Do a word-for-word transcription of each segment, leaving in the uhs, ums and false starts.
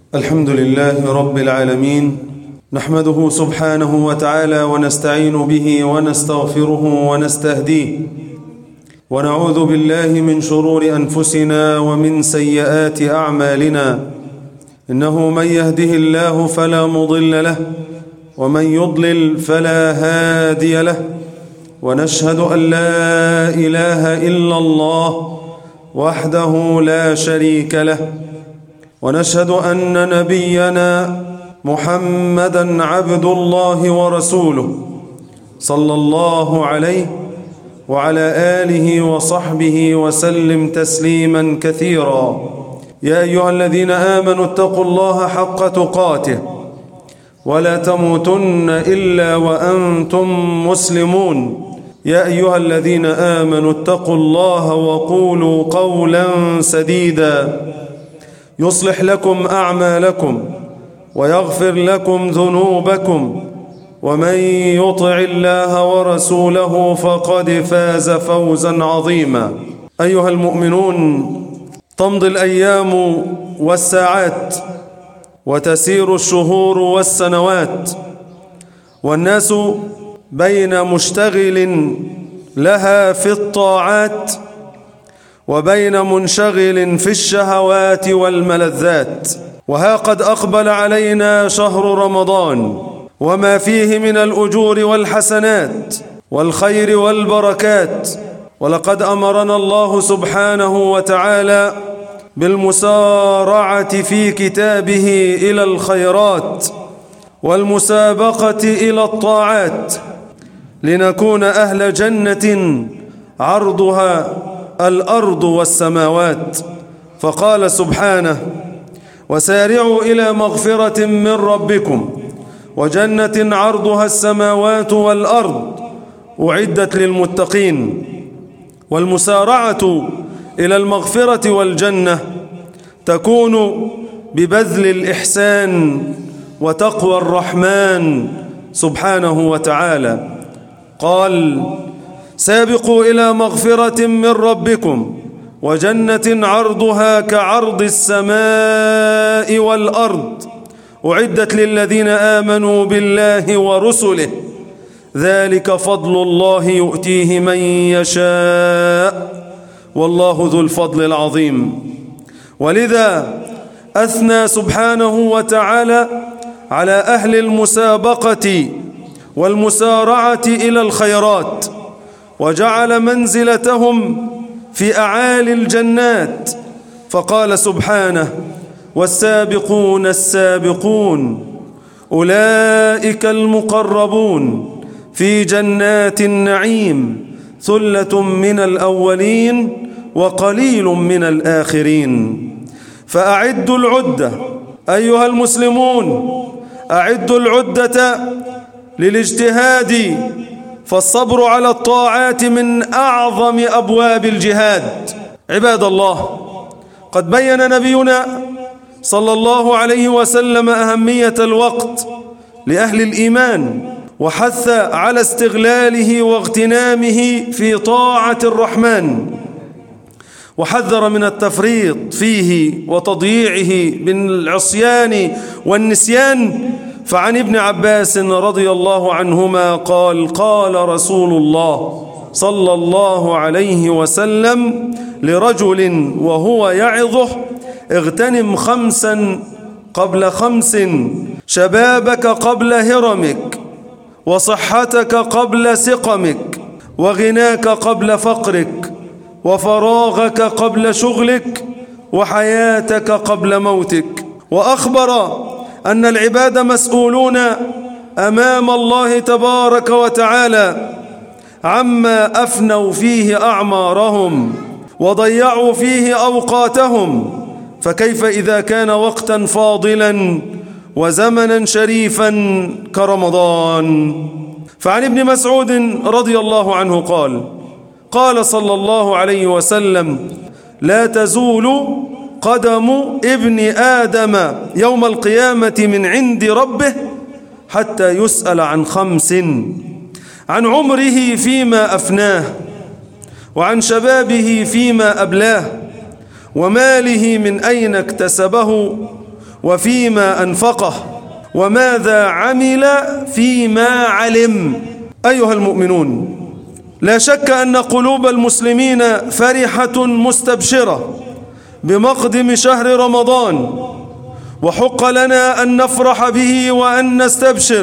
الحمد لله رب العالمين، نحمده سبحانه وتعالى ونستعين به ونستغفره ونستهديه، ونعوذ بالله من شرور أنفسنا ومن سيئات أعمالنا. إنه من يهده الله فلا مضل له، ومن يضلل فلا هادي له، ونشهد أن لا إله إلا الله وحده لا شريك له، ونشهد أن نبينا محمدًا عبد الله ورسوله صلى الله عليه وعلى آله وصحبه وسلم تسليمًا كثيرا. يا أيها الذين آمنوا اتقوا الله حق تقاته ولا تموتن إلا وأنتم مسلمون. يا أيها الذين آمنوا اتقوا الله وقولوا قولا سديدا يصلح لكم أعمالكم ويغفر لكم ذنوبكم، ومن يطع الله ورسوله فقد فاز فوزا عظيما. أيها المؤمنون، تمضي الأيام والساعات وتسير الشهور والسنوات، والناس بين مشتغل لها في الطاعات وبين منشغل في الشهوات والملذات. وها قد أقبل علينا شهر رمضان وما فيه من الأجور والحسنات والخير والبركات، ولقد أمرنا الله سبحانه وتعالى بالمسارعة في كتابه إلى الخيرات والمسابقة إلى الطاعات لنكون أهل جنة عرضها الأرض والسماوات. فقال سبحانه: وسارعوا إلى مغفرة من ربكم وجنة عرضها السماوات والأرض أعدت للمتقين. والمسارعة إلى المغفرة والجنة تكون ببذل الإحسان وتقوى الرحمن سبحانه وتعالى. قال: سابقوا إلى مغفرة من ربكم وجنة عرضها كعرض السماء والأرض أعدت للذين آمنوا بالله ورسله ذلك فضل الله يؤتيه من يشاء والله ذو الفضل العظيم. ولذا أثنى سبحانه وتعالى على أهل المسابقة والمسارعة إلى الخيرات، وجعل منزلتهم في أعالي الجنات، فقال سبحانه: والسابقون السابقون أولئك المقربون في جنات النعيم ثلة من الأولين وقليل من الآخرين. فأعدوا العدة أيها المسلمون، أعدوا العدة للاجتهاد، فالصبر على الطاعات من أعظم أبواب الجهاد. عباد الله، قد بين نبينا صلى الله عليه وسلم أهمية الوقت لأهل الإيمان، وحث على استغلاله واغتنامه في طاعة الرحمن، وحذر من التفريط فيه وتضييعه بالعصيان والنسيان. فعن ابن عباس رضي الله عنهما قال: قال رسول الله صلى الله عليه وسلم لرجل وهو يعظه: اغتنم خمسا قبل خمس، شبابك قبل هرمك، وصحتك قبل سقمك، وغناك قبل فقرك، وفراغك قبل شغلك، وحياتك قبل موتك. وأخبر أن العباد مسؤولون أمام الله تبارك وتعالى عما أفنوا فيه أعمارهم وضيعوا فيه أوقاتهم، فكيف إذا كان وقتا فاضلا وزمنا شريفا كرمضان؟ فعن ابن مسعود رضي الله عنه قال: قال صلى الله عليه وسلم: لا تزول قدم ابن آدم يوم القيامة من عند ربه حتى يسأل عن خمس: عن عمره فيما أفناه، وعن شبابه فيما أبلاه، وماله من أين اكتسبه، وفيما أنفقه وماذا عمل فيما علم. أيها المؤمنون، لا شك أن قلوب المسلمين فرحة مستبشرة بمقدم شهر رمضان، وحق لنا أن نفرح به وأن نستبشر،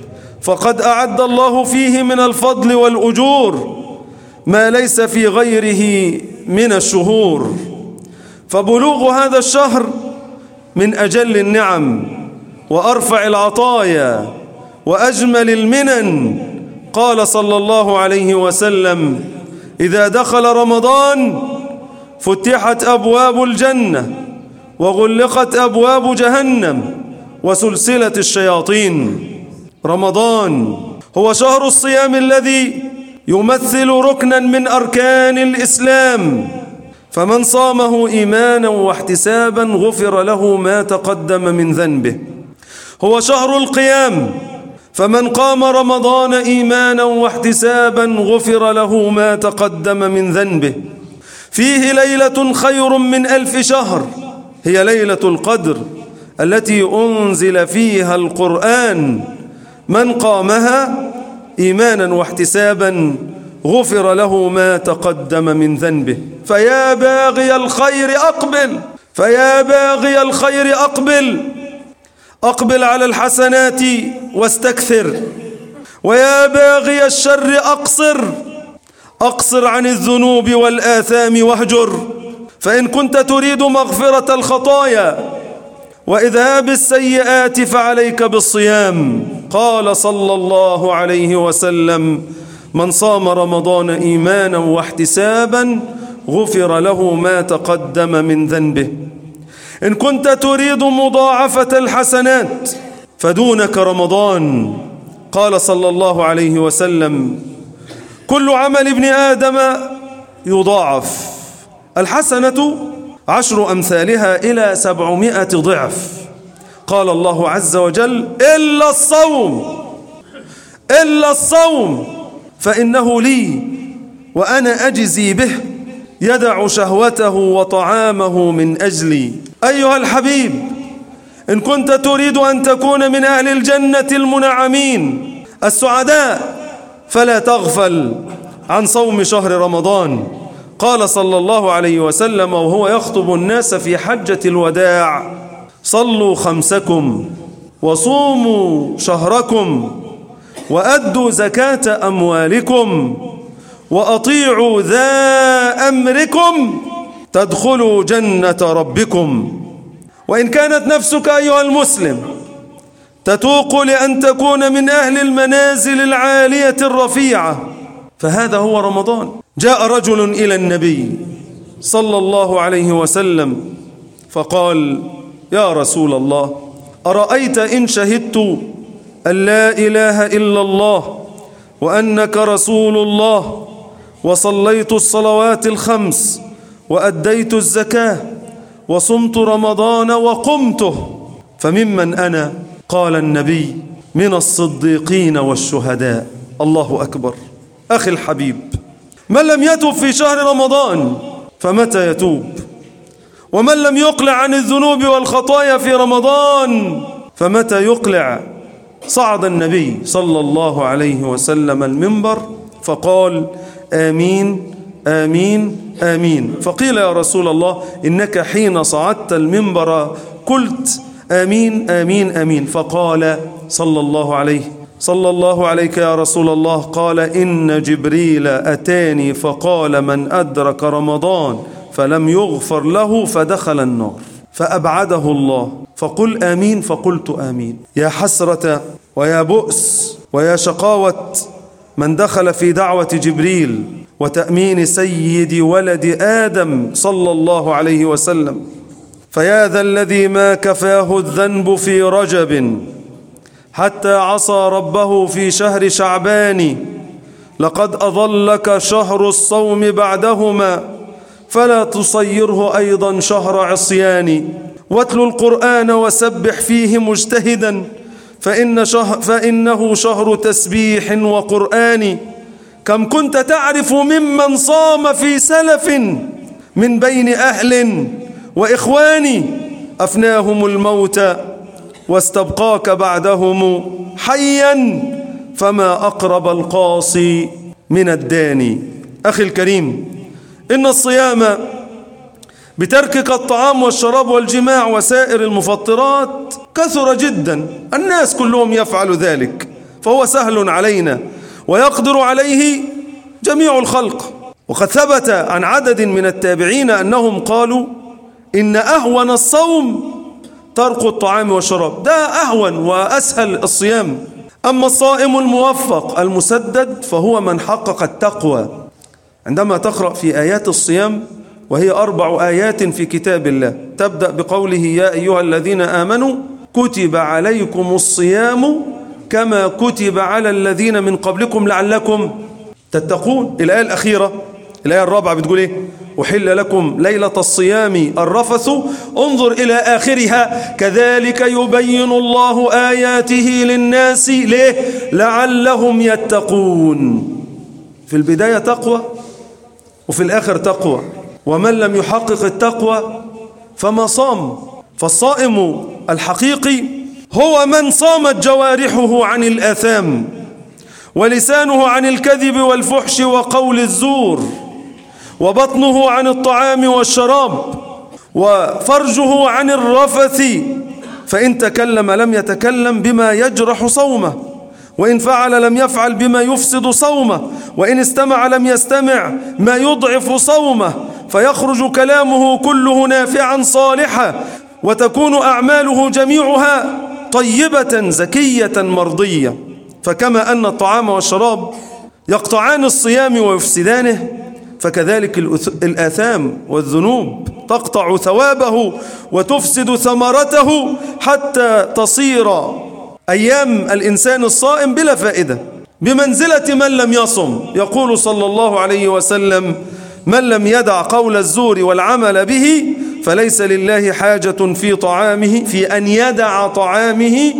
فقد أعد الله فيه من الفضل والأجور ما ليس في غيره من الشهور. فبلوغ هذا الشهر من أجل النعم وأرفع العطايا وأجمل المنن. قال صلى الله عليه وسلم: إذا دخل رمضان فتحت أبواب الجنة وغلقت أبواب جهنم وسلسلة الشياطين. رمضان هو شهر الصيام الذي يمثل ركنا من أركان الإسلام، فمن صامه إيمانا واحتسابا غفر له ما تقدم من ذنبه. هو شهر القيام، فمن قام رمضان إيمانا واحتسابا غفر له ما تقدم من ذنبه. فيه ليلة خير من ألف شهر، هي ليلة القدر التي أنزل فيها القرآن. من قامها إيمانا واحتسابا غفر له ما تقدم من ذنبه. فيا باغي الخير أقبل، فيا باغي الخير أقبل، أقبل على الحسنات واستكثر، ويا باغي الشر أقصر، أقصر عن الذنوب والآثام واهجر. فإن كنت تريد مغفرة الخطايا وإذهاب السيئات فعليك بالصيام. قال صلى الله عليه وسلم: من صام رمضان إيمانا واحتسابا غفر له ما تقدم من ذنبه. إن كنت تريد مضاعفة الحسنات فدونك رمضان. قال صلى الله عليه وسلم: كل عمل ابن آدم يضاعف، الحسنة عشر أمثالها إلى سبعمائة ضعف. قال الله عز وجل: إلا الصوم، إلا الصوم فإنه لي وأنا أجزي به، يدع شهوته وطعامه من أجلي. أيها الحبيب، إن كنت تريد أن تكون من أهل الجنة المنعمين السعداء فلا تغفل عن صوم شهر رمضان. قال صلى الله عليه وسلم وهو يخطب الناس في حجة الوداع: صلوا خمسكم وصوموا شهركم وأدوا زكاة أموالكم وأطيعوا ذا أمركم تدخلوا جنة ربكم. وإن كانت نفسك أيها المسلم تتوق لأن تكون من أهل المنازل العالية الرفيعة فهذا هو رمضان. جاء رجل إلى النبي صلى الله عليه وسلم فقال: يا رسول الله، أرأيت إن شهدت أن لا إله إلا الله وأنك رسول الله وصليت الصلوات الخمس وأديت الزكاة وصمت رمضان وقمته فممن أنا؟ قال النبي: من الصديقين والشهداء. الله أكبر. أخي الحبيب، من لم يتوب في شهر رمضان فمتى يتوب؟ ومن لم يقلع عن الذنوب والخطايا في رمضان فمتى يقلع؟ صعد النبي صلى الله عليه وسلم المنبر فقال: آمين آمين آمين. فقيل: يا رسول الله، إنك حين صعدت المنبر قلت آمين آمين آمين. فقال صلى الله عليه صلى الله عليك يا رسول الله، قال: إن جبريل أتاني فقال: من أدرك رمضان فلم يغفر له فدخل النار فأبعده الله. فقل آمين. فقلت آمين. يا حسرة ويا بؤس ويا شقاوة من دخل في دعوة جبريل وتأمين سيد ولد آدم صلى الله عليه وسلم. فيا ذا الذي ما كفاه الذنب في رجب حتى عصى ربه في شهر شعبان، لقد أظلك شهر الصوم بعدهما فلا تصيره أيضا شهر عصيان. واتل القرآن وسبح فيه مجتهدا فإن شهر فإنه شهر تسبيح وقرآن. كم كنت تعرف ممن صام في سلف من بين أهل وإخوان أفناهم الموت واستبقاك بعدهم حيا فما أقرب القاصي من الداني. أخي الكريم، إن الصيام بتركك الطعام والشراب والجماع وسائر المفطرات كثر جدا، الناس كلهم يفعل ذلك، فهو سهل علينا ويقدر عليه جميع الخلق. وقد ثبت عن عدد من التابعين أنهم قالوا إن أهون الصوم ترك الطعام والشراب، ده أهون وأسهل الصيام. أما الصائم الموفق المسدد فهو من حقق التقوى. عندما تقرأ في آيات الصيام، وهي أربع آيات في كتاب الله، تبدأ بقوله يا أيها الذين آمنوا كتب عليكم الصيام كما كتب على الذين من قبلكم لعلكم تتقون. الآية الأخيرة، الآية الرابعة بتقول إيه؟ أحل لكم ليلة الصيام الرفث، انظر إلى آخرها كذلك يبين الله آياته للناس ليه؟ لعلهم يتقون. في البداية تقوى وفي الآخر تقوى، ومن لم يحقق التقوى فما صام. فالصائم الحقيقي هو من صامت جوارحه عن الآثام ولسانه عن الكذب والفحش وقول الزور، وبطنه عن الطعام والشراب، وفرجه عن الرفث، فإن تكلم لم يتكلم بما يجرح صومه، وإن فعل لم يفعل بما يفسد صومه، وإن استمع لم يستمع ما يضعف صومه، فيخرج كلامه كله نافعا صالحا، وتكون أعماله جميعها طيبة زكية مرضية. فكما أن الطعام والشراب يقطعان الصيام ويفسدانه، فكذلك الآثام والذنوب تقطع ثوابه وتفسد ثمرته حتى تصير أيام الإنسان الصائم بلا فائدة، بمنزلة من لم يصم. يقول صلى الله عليه وسلم من لم يدع قول الزور والعمل به فليس لله حاجة في طعامه في أن يدع طعامه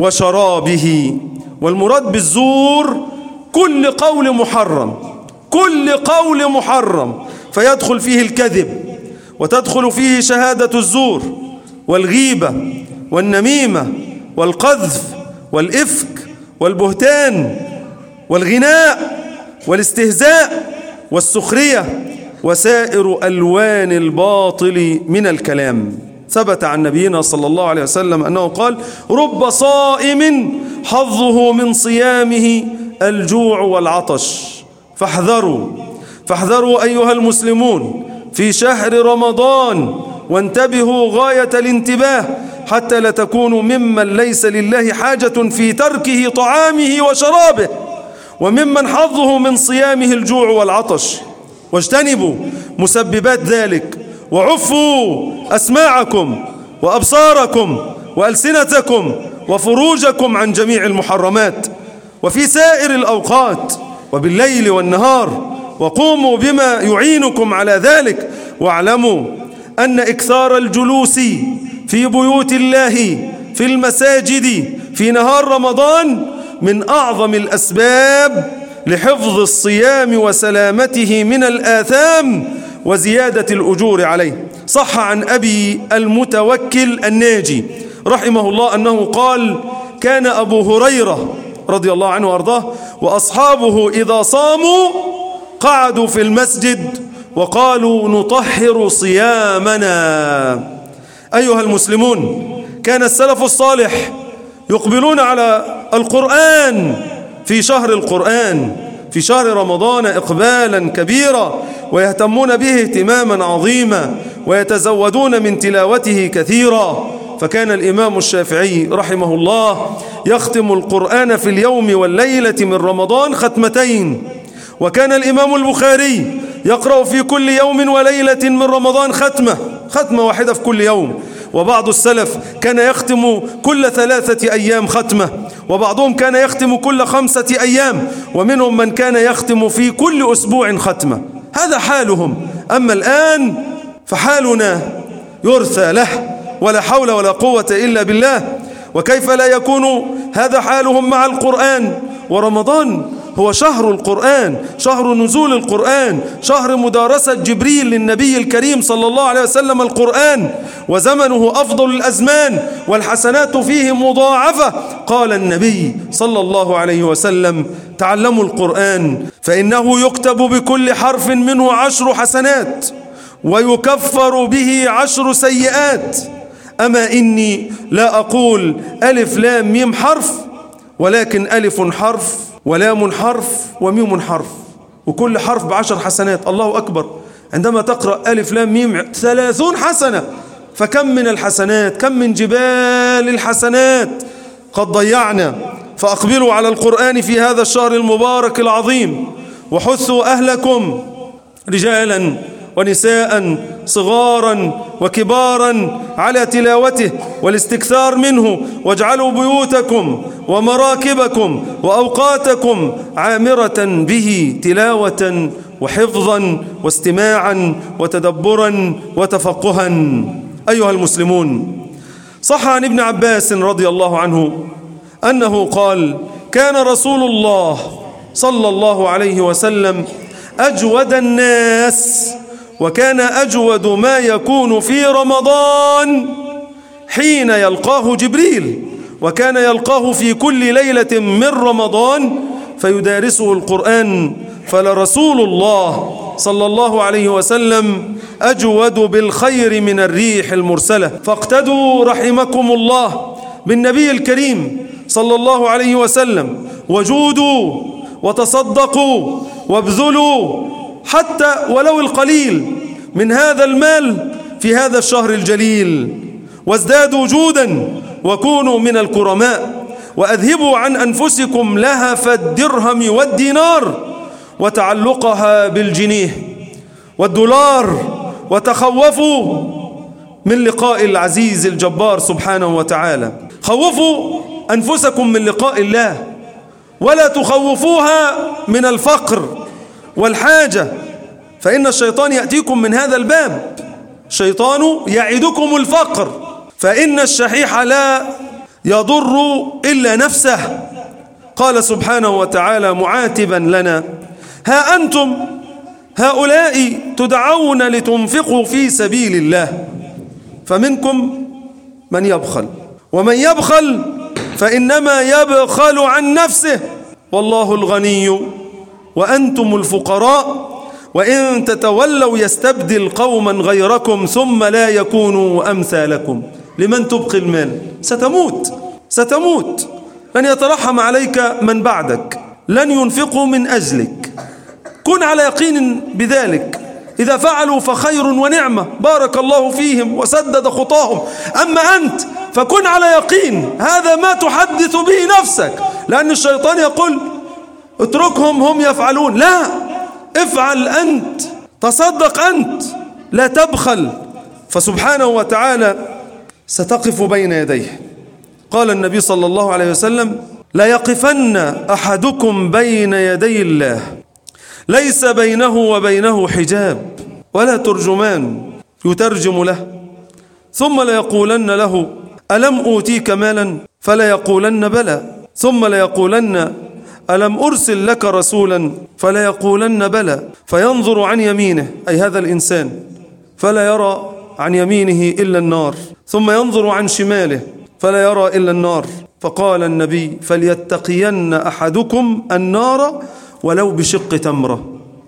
وشرابه. والمراد بالزور كل قول محرم، كل قول محرم، فيدخل فيه الكذب، وتدخل فيه شهادة الزور والغيبة والنميمة والقذف والإفك والبهتان والغناء والاستهزاء والسخرية وسائر ألوان الباطل من الكلام. ثبت عن نبينا صلى الله عليه وسلم أنه قال رب صائم حظه من صيامه الجوع والعطش. فاحذروا فاحذروا أيها المسلمون في شهر رمضان، وانتبهوا غاية الانتباه حتى لا تكونوا ممن ليس لله حاجة في تركه طعامه وشرابه، وممن حظه من صيامه الجوع والعطش. واجتنبوا مسببات ذلك، وعفوا أسماعكم وأبصاركم وألسنتكم وفروجكم عن جميع المحرمات، وفي سائر الأوقات وبالليل والنهار، وقوموا بما يعينكم على ذلك. واعلموا أن إكثار الجلوس في بيوت الله في المساجد في نهار رمضان من أعظم الأسباب لحفظ الصيام وسلامته من الآثام وزيادة الأجور عليه. صح عن أبي المتوكل الناجي رحمه الله أنه قال كان أبو هريرة رضي الله عنه وأرضاه وأصحابه إذا صاموا قعدوا في المسجد وقالوا نطهر صيامنا. أيها المسلمون، كان السلف الصالح يقبلون على القرآن في شهر القرآن في شهر رمضان إقبالا كبيرا، ويهتمون به اهتماما عظيما، ويتزودون من تلاوته كثيرا. فكان الإمام الشافعي رحمه الله يختم القرآن في اليوم والليلة من رمضان ختمتين، وكان الإمام البخاري يقرأ في كل يوم وليلة من رمضان ختمة ختمة واحدة في كل يوم. وبعض السلف كان يختم كل ثلاثة أيام ختمة، وبعضهم كان يختم كل خمسة أيام، ومنهم من كان يختم في كل أسبوع ختمة. هذا حالهم. أما الآن فحالنا يرثى له، ولا حول ولا قوة إلا بالله. وكيف لا يكون هذا حالهم مع القرآن؟ ورمضان هو شهر القرآن، شهر نزول القرآن، شهر مدارسة جبريل للنبي الكريم صلى الله عليه وسلم القرآن، وزمنه أفضل الأزمان والحسنات فيه مضاعفة. قال النبي صلى الله عليه وسلم: تعلموا القرآن فإنه يكتب بكل حرف منه عشر حسنات ويكفر به عشر سيئات. أما إني لا أقول ألف لام ميم حرف، ولكن ألف حرف ولام حرف وميم حرف، وكل حرف بعشر حسنات. الله أكبر! عندما تقرأ ألف لام ميم ثلاثون حسنة، فكم من الحسنات، كم من جبال الحسنات قد ضيعنا. فأقبلوا على القرآن في هذا الشهر المبارك العظيم، وحثوا أهلكم رجالا ونساء صغارا وكبارا على تلاوته والاستكثار منه، واجعلوا بيوتكم ومراكبكم وأوقاتكم عامرة به تلاوة وحفظا واستماعا وتدبرا وتفقها. أيها المسلمون، صح عن ابن عباس رضي الله عنه أنه قال: كان رسول الله صلى الله عليه وسلم أجود الناس، وكان أجود ما يكون في رمضان حين يلقاه جبريل، وكان يلقاه في كل ليلة من رمضان فيدارسه القرآن. فلرسول الله صلى الله عليه وسلم أجود بالخير من الريح المرسلة. فاقتدوا رحمكم الله بالنبي الكريم صلى الله عليه وسلم، وجودوا وتصدقوا وابذلوا حتى ولو القليل من هذا المال في هذا الشهر الجليل، وازدادوا جودا وكونوا من الكرماء، وأذهبوا عن أنفسكم لهف الدرهم والدينار وتعلقها بالجنيه والدولار، وتخوفوا من لقاء العزيز الجبار سبحانه وتعالى. خوفوا أنفسكم من لقاء الله، ولا تخوفوها من الفقر والحاجة، فإن الشيطان يأتيكم من هذا الباب. الشيطان يعدكم الفقر، فإن الشحيح لا يضر إلا نفسه. قال سبحانه وتعالى معاتبا لنا: ها أنتم هؤلاء تدعون لتنفقوا في سبيل الله، فمنكم من يبخل، ومن يبخل فإنما يبخل عن نفسه، والله الغني وأنتم الفقراء، وإن تتولوا يستبدل قوما غيركم ثم لا يكونوا أمثالكم. لمن تبقي المال؟ ستموت، ستموت. لن يترحم عليك من بعدك، لن ينفقوا من أجلك. كن على يقين بذلك. إذا فعلوا فخير ونعمة، بارك الله فيهم وسدد خطاهم. أما أنت فكن على يقين هذا ما تحدث به نفسك، لأن الشيطان يقول: اتركهم هم يفعلون. لا، افعل أنت، تصدق أنت، لا تبخل. فسبحانه وتعالى ستقف بين يديه. قال النبي صلى الله عليه وسلم: لا يقفن أحدكم بين يدي الله ليس بينه وبينه حجاب ولا ترجمان يترجم له، ثم ليقولن له: ألم أوتيك مالا؟ فلا يقولن بلى، ثم ليقولن: ألم أرسل لك رسولا؟ فلا يقولن بلى، فينظر عن يمينه، أي هذا الإنسان، فلا يرى عن يمينه إلا النار، ثم ينظر عن شماله فلا يرى إلا النار. فقال النبي: فليتقين أحدكم النار ولو بشق تمرة،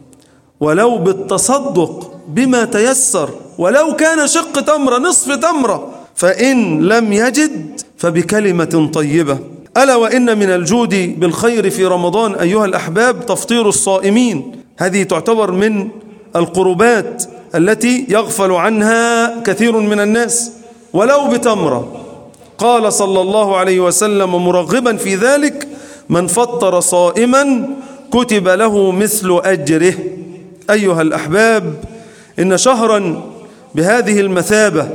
ولو بالتصدق بما تيسر، ولو كان شق تمرة، نصف تمرة، فإن لم يجد فبكلمة طيبة. ألا وإن من الجود بالخير في رمضان أيها الأحباب تفطير الصائمين. هذه تعتبر من القربات التي يغفل عنها كثير من الناس، ولو بتمرة. قال صلى الله عليه وسلم مرغبا في ذلك: من فطر صائما كتب له مثل أجره. أيها الأحباب، إن شهرا بهذه المثابة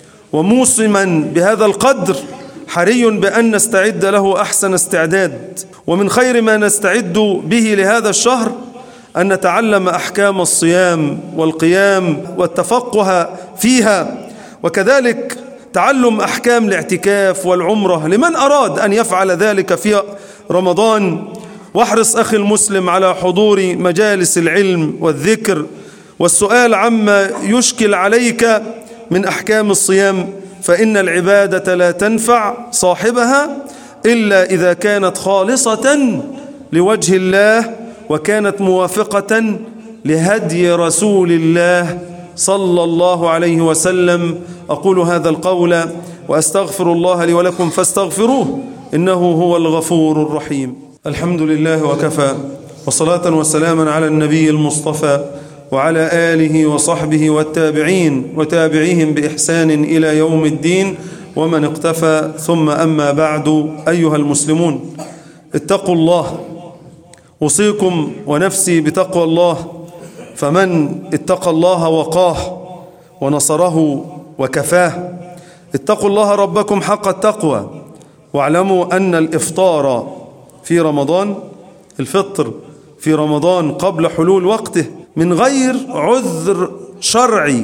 وموسما بهذا القدر حري بأن نستعد له أحسن استعداد. ومن خير ما نستعد به لهذا الشهر أن نتعلم أحكام الصيام والقيام والتفقه فيها، وكذلك تعلم أحكام الاعتكاف والعمرة لمن أراد أن يفعل ذلك في رمضان. واحرص أخي المسلم على حضور مجالس العلم والذكر والسؤال عما يشكل عليك من أحكام الصيام، فإن العبادة لا تنفع صاحبها إلا إذا كانت خالصة لوجه الله وكانت موافقة لهدي رسول الله صلى الله عليه وسلم. أقول هذا القول وأستغفر الله لي ولكم فاستغفروه إنه هو الغفور الرحيم. الحمد لله وكفى، وصلاة وسلاما على النبي المصطفى وعلى آله وصحبه والتابعين وتابعيهم بإحسان إلى يوم الدين ومن اقتفى، ثم أما بعد. أيها المسلمون، اتقوا الله، أوصيكم ونفسي بتقوى الله، فمن اتقى الله وقاه ونصره وكفاه. اتقوا الله ربكم حق التقوى، واعلموا أن الإفطار في رمضان، الفطر في رمضان قبل حلول وقته من غير عذر شرعي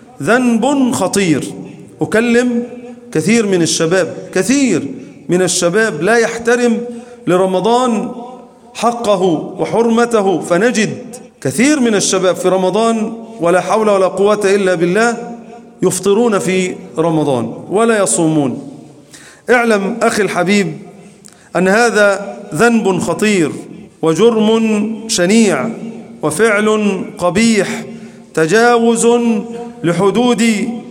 ذنب خطير. أكلم كثير من الشباب، كثير من الشباب لا يحترم لرمضان حقه وحرمته، فنجد كثير من الشباب في رمضان ولا حول ولا قوة إلا بالله يفطرون في رمضان ولا يصومون. اعلم أخي الحبيب أن هذا ذنب خطير وجرم شنيع وفعل قبيح، تجاوز لحدود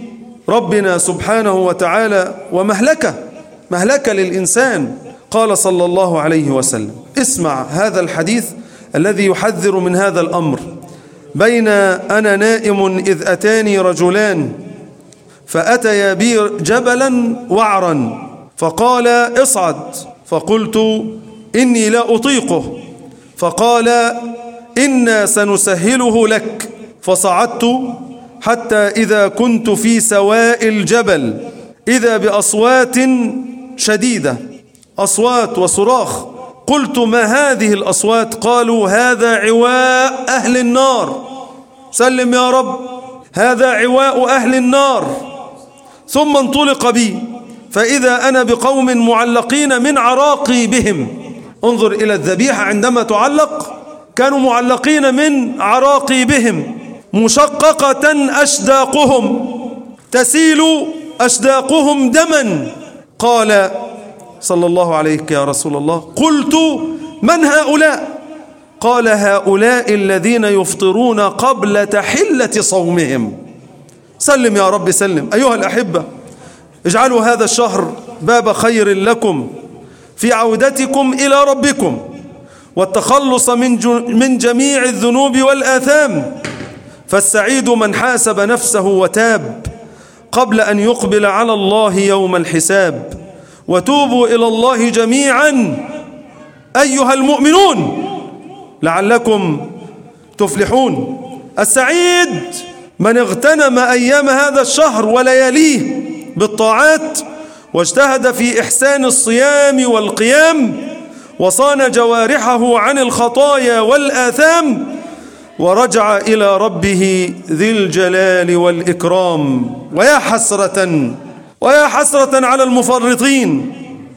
ربنا سبحانه وتعالى، ومهلكة مهلكة للإنسان. قال صلى الله عليه وسلم، اسمع هذا الحديث الذي يحذر من هذا الأمر: بين أنا نائم إذ أتاني رجلان فأتيا بي جبلا وعرا فقال اصعد، فقلت إني لا أطيقه، فقال إنا سنسهله لك، فصعدت حتى إذا كنت في سواء الجبل إذا بأصوات شديدة، أصوات وصراخ. قلت ما هذه الأصوات؟ قالوا هذا عواء أهل النار. سلم يا رب، هذا عواء أهل النار. ثم انطلق بي فإذا أنا بقوم معلقين من عراقي بهم. انظر إلى الذبيحة عندما تعلق، كانوا معلقين من عراقي بهم، مشققة أشداقهم، تسيل أشداقهم دما. قال صلى الله عليك يا رسول الله. قلت من هؤلاء؟ قال هؤلاء الذين يفطرون قبل تحلة صومهم. سلم يا رب سلم. أيها الأحبة، اجعلوا هذا الشهر باب خير لكم في عودتكم إلى ربكم والتخلص من من جميع الذنوب والآثام، فالسعيد من حاسب نفسه وتاب قبل أن يقبل على الله يوم الحساب. وتوبوا إلى الله جميعا أيها المؤمنون لعلكم تفلحون. السعيد من اغتنم أيام هذا الشهر ولياليه بالطاعات، واجتهد في إحسان الصيام والقيام، وصان جوارحه عن الخطايا والآثام، ورجع إلى ربه ذي الجلال والإكرام. ويا حسرة ويا حسرة على المفرطين،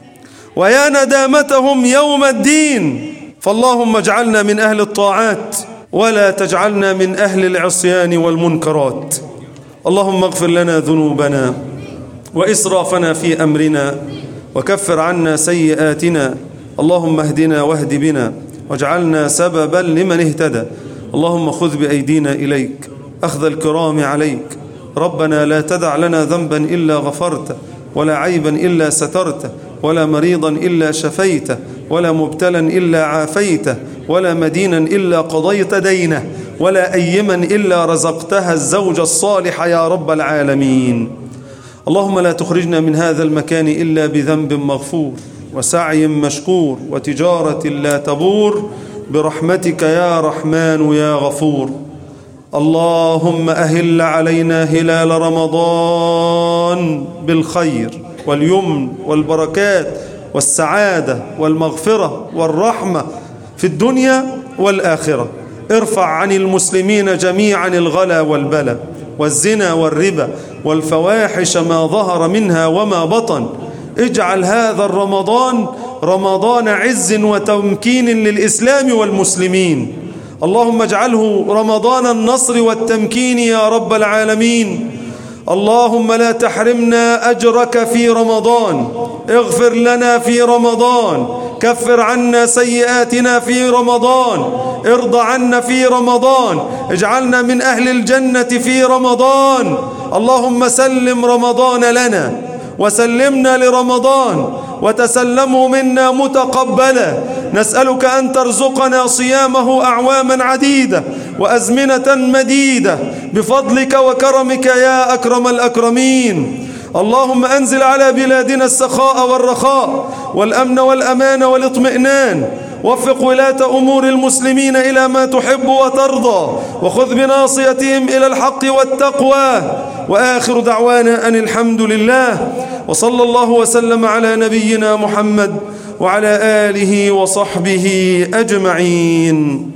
ويا ندامتهم يوم الدين. فاللهم اجعلنا من أهل الطاعات ولا تجعلنا من أهل العصيان والمنكرات. اللهم اغفر لنا ذنوبنا وإسرافنا في أمرنا وكفر عنا سيئاتنا. اللهم اهدنا واهد بنا واجعلنا سببا لمن اهتدى. اللهم خذ بأيدينا إليك أخذ الكرام عليك. ربنا لا تدع لنا ذنبا إلا غفرته، ولا عيبا إلا سترته، ولا مريضا إلا شفيته، ولا مبتلا إلا عافيته، ولا مدينا إلا قضيت دينه، ولا أيما إلا رزقتها الزوج الصالح يا رب العالمين. اللهم لا تخرجنا من هذا المكان إلا بذنب مغفور وسعي مشكور وتجارة لا تبور، برحمتك يا رحمن يا غفور. اللهم أهل علينا هلال رمضان بالخير واليمن والبركات والسعادة والمغفرة والرحمة في الدنيا والآخرة. ارفع عن المسلمين جميعا الغلا والبلا والزنا والربا والفواحش ما ظهر منها وما بطن. اجعل هذا الرمضان رمضان عز وتمكين للإسلام والمسلمين. اللهم اجعله رمضان النصر والتمكين يا رب العالمين. اللهم لا تحرمنا أجرك في رمضان، اغفر لنا في رمضان، كفر عنا سيئاتنا في رمضان، ارض عنا في رمضان، اجعلنا من أهل الجنة في رمضان. اللهم سلم رمضان لنا وسلمنا لرمضان وتسلمه منا متقبلا. نسألك أن ترزقنا صيامه أعواما عديدة وأزمنة مديدة بفضلك وكرمك يا أكرم الأكرمين. اللهم أنزل على بلادنا السخاء والرخاء والأمن والأمان والاطمئنان، وفق ولاة أمور المسلمين إلى ما تحب وترضى، وخذ بناصيتهم إلى الحق والتقوى. وآخر دعوانا أن الحمد لله، وصلى الله وسلم على نبينا محمد وعلى آله وصحبه أجمعين.